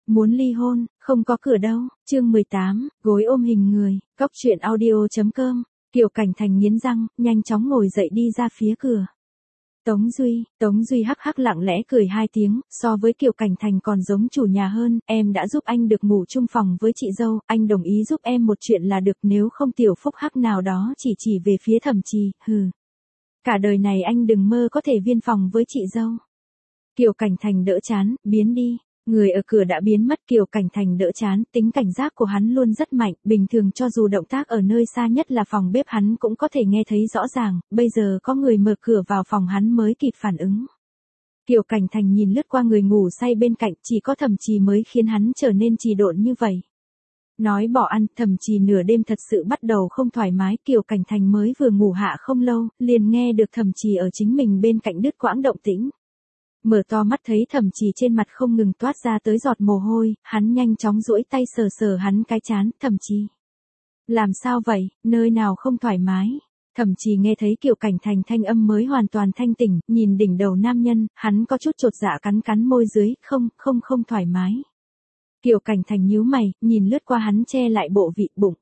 Muốn ly hôn, không có cửa đâu. Chương 18, gối ôm hình người. Cóc truyện audio.com. Kiều Cảnh Thành nghiến răng, nhanh chóng ngồi dậy đi ra phía cửa. Tống Duy hắc hắc lặng lẽ cười hai tiếng, so với Kiều Cảnh Thành còn giống chủ nhà hơn, em đã giúp anh được ngủ chung phòng với chị dâu, anh đồng ý giúp em một chuyện là được, nếu không tiểu phúc hắc nào đó chỉ về phía Thẩm Trì, hừ. Cả đời này anh đừng mơ có thể viên phòng với chị dâu. Kiều Cảnh Thành đỡ chán, biến đi. Người ở cửa đã biến mất. Kiều Cảnh Thành đỡ chán, tính cảnh giác của hắn luôn rất mạnh, bình thường cho dù động tác ở nơi xa nhất là phòng bếp hắn cũng có thể nghe thấy rõ ràng, bây giờ có người mở cửa vào phòng hắn mới kịp phản ứng. Kiều Cảnh Thành nhìn lướt qua người ngủ say bên cạnh, chỉ có Thẩm Trì mới khiến hắn trở nên trì độn như vậy. Nói bỏ ăn, Thẩm Trì nửa đêm thật sự bắt đầu không thoải mái, Kiều Cảnh Thành mới vừa ngủ hạ không lâu, liền nghe được Thẩm Trì ở chính mình bên cạnh đứt quãng động tĩnh. Mở to mắt thấy Thẩm Trì trên mặt không ngừng toát ra tới giọt mồ hôi, hắn nhanh chóng duỗi tay sờ hắn cái trán, Thẩm Trì. Làm sao vậy, nơi nào không thoải mái? Thẩm Trì nghe thấy Kiều Cảnh Thành thanh âm mới hoàn toàn thanh tỉnh, nhìn đỉnh đầu nam nhân, hắn có chút chột dạ cắn môi dưới, không thoải mái. Kiều Cảnh Thành nhíu mày, nhìn lướt qua hắn che lại bộ vị bụng.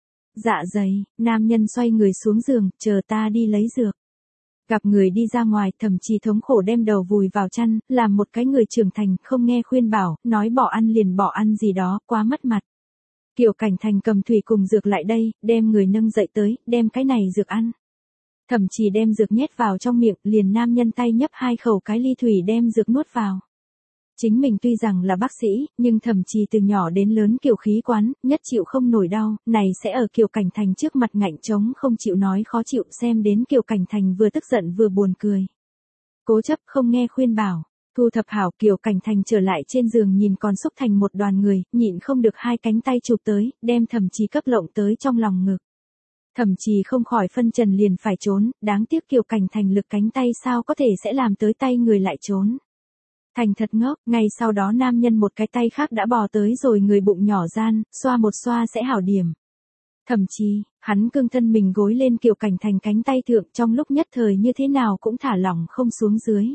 Dạ dày, nam nhân xoay người xuống giường, chờ ta đi lấy dược. Gặp người đi ra ngoài, Thẩm Trì thống khổ đem đầu vùi vào chăn, làm một cái người trưởng thành, không nghe khuyên bảo, nói bỏ ăn liền bỏ ăn gì đó, quá mất mặt. Kiều Cảnh Thành cầm thủy cùng dược lại đây, đem người nâng dậy tới, đem cái này dược ăn. Thẩm Trì đem dược nhét vào trong miệng, liền nam nhân tay nhấp 2 khẩu cái ly thủy đem dược nuốt vào. Chính mình tuy rằng là bác sĩ, nhưng Thẩm Trì từ nhỏ đến lớn kiều khí quán, nhất chịu không nổi đau, này sẽ ở Kiều Cảnh Thành trước mặt ngạnh trống không chịu nói khó chịu, xem đến Kiều Cảnh Thành vừa tức giận vừa buồn cười. Cố chấp không nghe khuyên bảo, thu thập hảo, Kiều Cảnh Thành trở lại trên giường nhìn còn xúc thành một đoàn người, nhịn không được 2 cánh tay chụp tới, đem Thẩm Trì cấp lộng tới trong lòng ngực. Thẩm Trì không khỏi phân trần liền phải trốn, đáng tiếc Kiều Cảnh Thành lực cánh tay sao có thể sẽ làm tới tay người lại trốn. Thành thật ngốc, ngay sau đó nam nhân một cái tay khác đã bò tới rồi người bụng nhỏ gian, xoa một xoa sẽ hảo điểm. Thậm chí, hắn cương thân mình gối lên Kiều Cảnh Thành cánh tay thượng, trong lúc nhất thời như thế nào cũng thả lỏng không xuống dưới.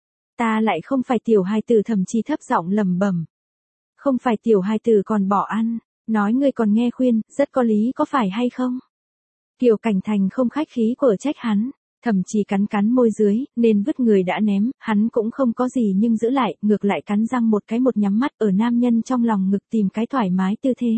Ta lại không phải tiểu hài tử, Thẩm Trì thấp giọng lẩm bẩm. Không phải tiểu hài tử còn bỏ ăn, nói ngươi còn nghe khuyên, rất có lý có phải hay không? Kiều Cảnh Thành không khách khí của trách hắn. Thẩm Trì cắn môi dưới, nên vứt người đã ném, hắn cũng không có gì nhưng giữ lại, ngược lại cắn răng một cái một nhắm mắt ở nam nhân trong lòng ngực tìm cái thoải mái tư thế.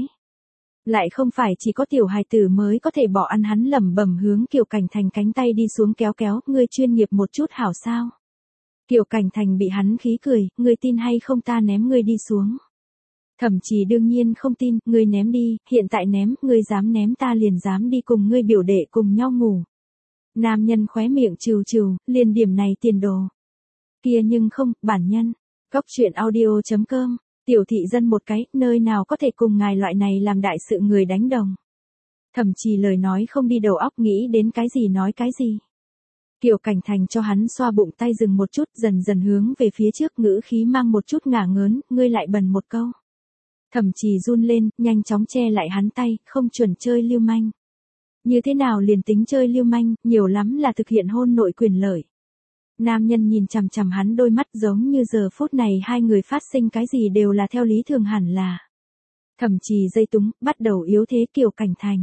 Lại không phải chỉ có tiểu hài tử mới có thể bỏ ăn, hắn lẩm bẩm hướng Kiều Cảnh Thành cánh tay đi xuống kéo, ngươi chuyên nghiệp một chút hảo sao? Kiều Cảnh Thành bị hắn khí cười, ngươi tin hay không ta ném ngươi đi xuống. Thẩm Trì đương nhiên không tin, ngươi ném đi, hiện tại ném, ngươi dám ném ta liền dám đi cùng ngươi biểu đệ cùng nhau ngủ. Nam nhân khóe miệng trừ, liền điểm này tiền đồ. Kia nhưng không, bản nhân. Cóc truyện audio.com, tiểu thị dân một cái, nơi nào có thể cùng ngài loại này làm đại sự người đánh đồng. Thẩm Trì lời nói không đi đầu óc, nghĩ đến cái gì nói cái gì. Kiều Cảnh Thành cho hắn xoa bụng tay dừng một chút, dần hướng về phía trước, ngữ khí mang một chút ngả ngớn, ngươi lại bần một câu. Thẩm Trì run lên, nhanh chóng che lại hắn tay, không chuẩn chơi lưu manh. Như thế nào liền tính chơi lưu manh, nhiều lắm là thực hiện hôn nội quyền lợi. Nam nhân nhìn chằm hắn đôi mắt giống như giờ phút này hai người phát sinh cái gì đều là theo lý thường hẳn là. Thẩm Trì dây túng, bắt đầu yếu thế Kiều Cảnh Thành.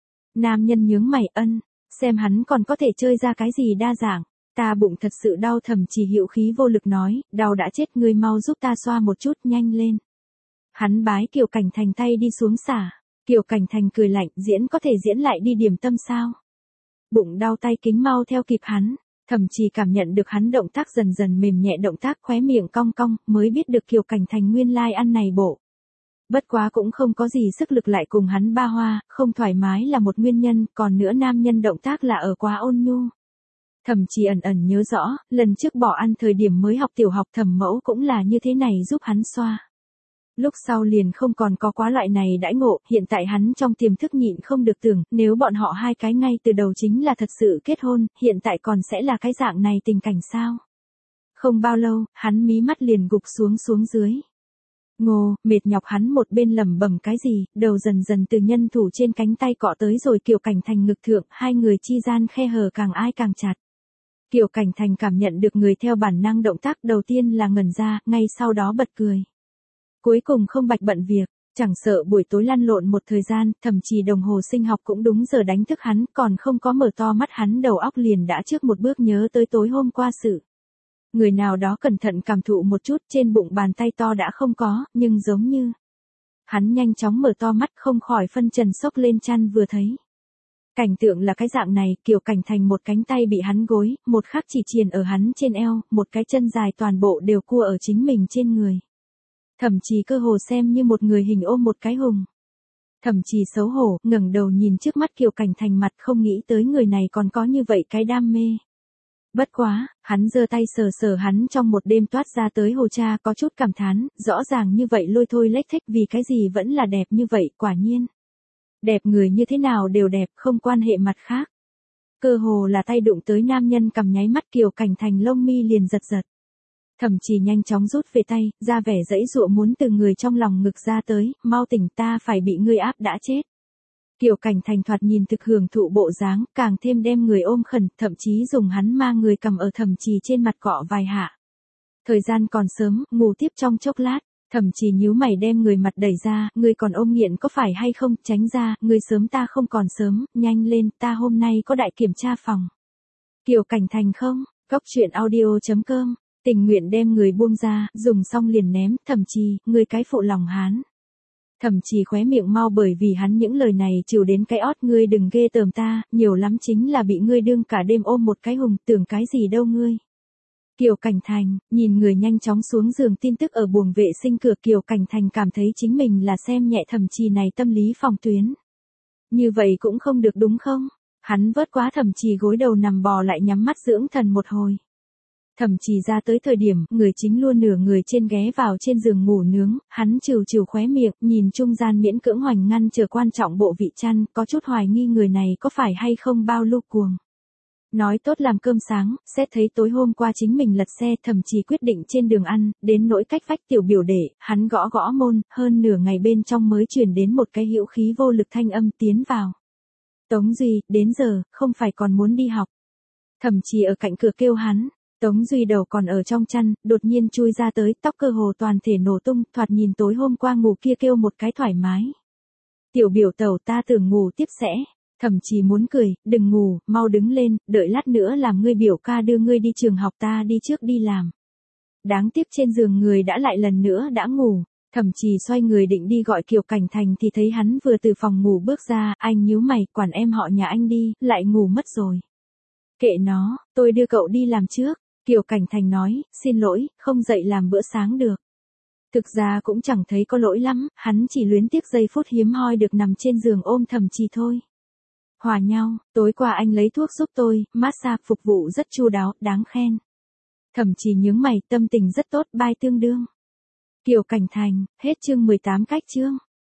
Nam nhân nhướng mày, xem hắn còn có thể chơi ra cái gì đa dạng. Ta bụng thật sự đau, Thẩm Trì hữu khí vô lực nói, đau đã chết, ngươi mau giúp ta xoa một chút, nhanh lên. Hắn bái Kiều Cảnh Thành tay đi xuống xả. Kiều Cảnh Thành cười lạnh, diễn có thể diễn lại đi điểm tâm sao? Bụng đau tay kính mau theo kịp hắn. Thẩm Trì cảm nhận được hắn động tác dần mềm nhẹ, động tác khóe miệng cong, mới biết được Kiều Cảnh Thành nguyên lai ăn này bộ. Bất quá cũng không có gì sức lực lại cùng hắn ba hoa, không thoải mái là một nguyên nhân, còn nữa nam nhân động tác là ở quá ôn nhu. Thẩm Trì ẩn nhớ rõ, lần trước bỏ ăn thời điểm mới học tiểu học Thẩm mẫu cũng là như thế này giúp hắn xoa. Lúc sau liền không còn có quá loại này đãi ngộ, hiện tại hắn trong tiềm thức nhịn không được tưởng, nếu bọn họ hai cái ngay từ đầu chính là thật sự kết hôn, hiện tại còn sẽ là cái dạng này tình cảnh sao? Không bao lâu, hắn mí mắt liền gục xuống dưới. Ngô, mệt nhọc hắn một bên lẩm bẩm cái gì, đầu dần từ nhân thủ trên cánh tay cọ tới rồi Kiều Cảnh Thành ngực thượng, hai người chi gian khe hở càng ai càng chặt. Kiều Cảnh Thành cảm nhận được người theo bản năng động tác, đầu tiên là ngẩn ra, ngay sau đó bật cười. Cuối cùng không bạch bận việc, chẳng sợ buổi tối lăn lộn một thời gian, thậm chí đồng hồ sinh học cũng đúng giờ đánh thức hắn, còn không có mở to mắt hắn đầu óc liền đã trước một bước nhớ tới tối hôm qua sự. Người nào đó cẩn thận cảm thụ một chút, trên bụng bàn tay to đã không có, nhưng giống như. Hắn nhanh chóng mở to mắt, không khỏi phân trần sốc lên chăn vừa thấy. Cảnh tượng là cái dạng này, Kiều Cảnh Thành một cánh tay bị hắn gối, một khắc chỉ triền ở hắn trên eo, một cái chân dài toàn bộ đều cua ở chính mình trên người. Thậm chí cơ hồ xem như một người hình ôm một cái hùng. Thậm chí xấu hổ, ngẩng đầu nhìn trước mắt Kiều Cảnh Thành mặt, không nghĩ tới người này còn có như vậy cái đam mê. Bất quá, hắn giơ tay sờ sờ hắn trong một đêm toát ra tới hồ cha, có chút cảm thán, rõ ràng như vậy lôi thôi lếch thếch, vì cái gì vẫn là đẹp như vậy, quả nhiên. Đẹp người như thế nào đều đẹp, không quan hệ mặt khác. Cơ hồ là tay đụng tới nam nhân cầm nháy mắt, Kiều Cảnh Thành lông mi liền giật giật. Thậm chí nhanh chóng rút về tay, ra vẻ dãy dụa muốn từ người trong lòng ngực ra tới, mau tỉnh, ta phải bị ngươi áp đã chết. Kiều Cảnh Thành thoạt nhìn thực hưởng thụ bộ dáng, càng thêm đem người ôm khẩn, thậm chí dùng hắn ma người cầm ở thậm chí trên mặt cọ vài hạ. Thời gian còn sớm, ngủ tiếp trong chốc lát, thậm chí nhíu mày đem người mặt đẩy ra, ngươi còn ôm nghiện có phải hay không, tránh ra, ngươi sớm ta không còn sớm, nhanh lên, ta hôm nay có đại kiểm tra phòng. Kiều Cảnh Thành không, Cóc Truyện Audio.com, tình nguyện đem người buông ra, dùng xong liền ném, thậm chí, ngươi cái phụ lòng hán. Thậm chí khóe miệng mau bởi vì hắn những lời này chịu đến cái ót, ngươi đừng ghê tởm ta, nhiều lắm chính là bị ngươi đương cả đêm ôm một cái hùng, tưởng cái gì đâu ngươi. Kiều Cảnh Thành, nhìn người nhanh chóng xuống giường, tin tức ở buồng vệ sinh cửa, Kiều Cảnh Thành cảm thấy chính mình là xem nhẹ thậm chí này tâm lý phòng tuyến. Như vậy cũng không được đúng không? Hắn vớt quá thậm chí gối đầu nằm bò lại nhắm mắt dưỡng thần một hồi. Thậm chí ra tới thời điểm, người chính luôn nửa người trên ghé vào trên giường ngủ nướng, hắn trừ trừ khóe miệng, nhìn trung gian miễn cưỡng hoành ngăn chờ quan trọng bộ vị chăn, có chút hoài nghi người này có phải hay không bao lưu cuồng. Nói tốt làm cơm sáng, xét thấy tối hôm qua chính mình lật xe, thậm chí quyết định trên đường ăn, đến nỗi cách vách tiểu biểu đệ, hắn gõ gõ môn, hơn nửa ngày bên trong mới truyền đến một cái hữu khí vô lực thanh âm tiến vào. Tống Duy, đến giờ, không phải còn muốn đi học. Thậm chí ở cạnh cửa kêu hắn. Tống Duy đầu còn ở trong chăn, đột nhiên chui ra tới, tóc cơ hồ toàn thể nổ tung, thoạt nhìn tối hôm qua ngủ kia kêu một cái thoải mái. Tiểu biểu tẩu, ta tưởng ngủ tiếp sẽ. Thậm chí muốn cười, đừng ngủ, mau đứng lên, đợi lát nữa làm ngươi biểu ca đưa ngươi đi trường học, ta đi trước đi làm. Đáng tiếc trên giường người đã lại lần nữa đã ngủ. Thậm chí xoay người định đi gọi Kiều Cảnh Thành thì thấy hắn vừa từ phòng ngủ bước ra, anh nhíu mày, quản em họ nhà anh đi, lại ngủ mất rồi. Kệ nó, tôi đưa cậu đi làm trước. Kiều Cảnh Thành nói, xin lỗi, không dậy làm bữa sáng được. Thực ra cũng chẳng thấy có lỗi lắm, hắn chỉ luyến tiếc giây phút hiếm hoi được nằm trên giường ôm thậm chí thôi. Hòa nhau, tối qua anh lấy thuốc giúp tôi, massage phục vụ rất chu đáo, đáng khen. Thậm chí nhướng mày, tâm tình rất tốt, bye tương đương. Kiều Cảnh Thành, hết chương 18 cách chương.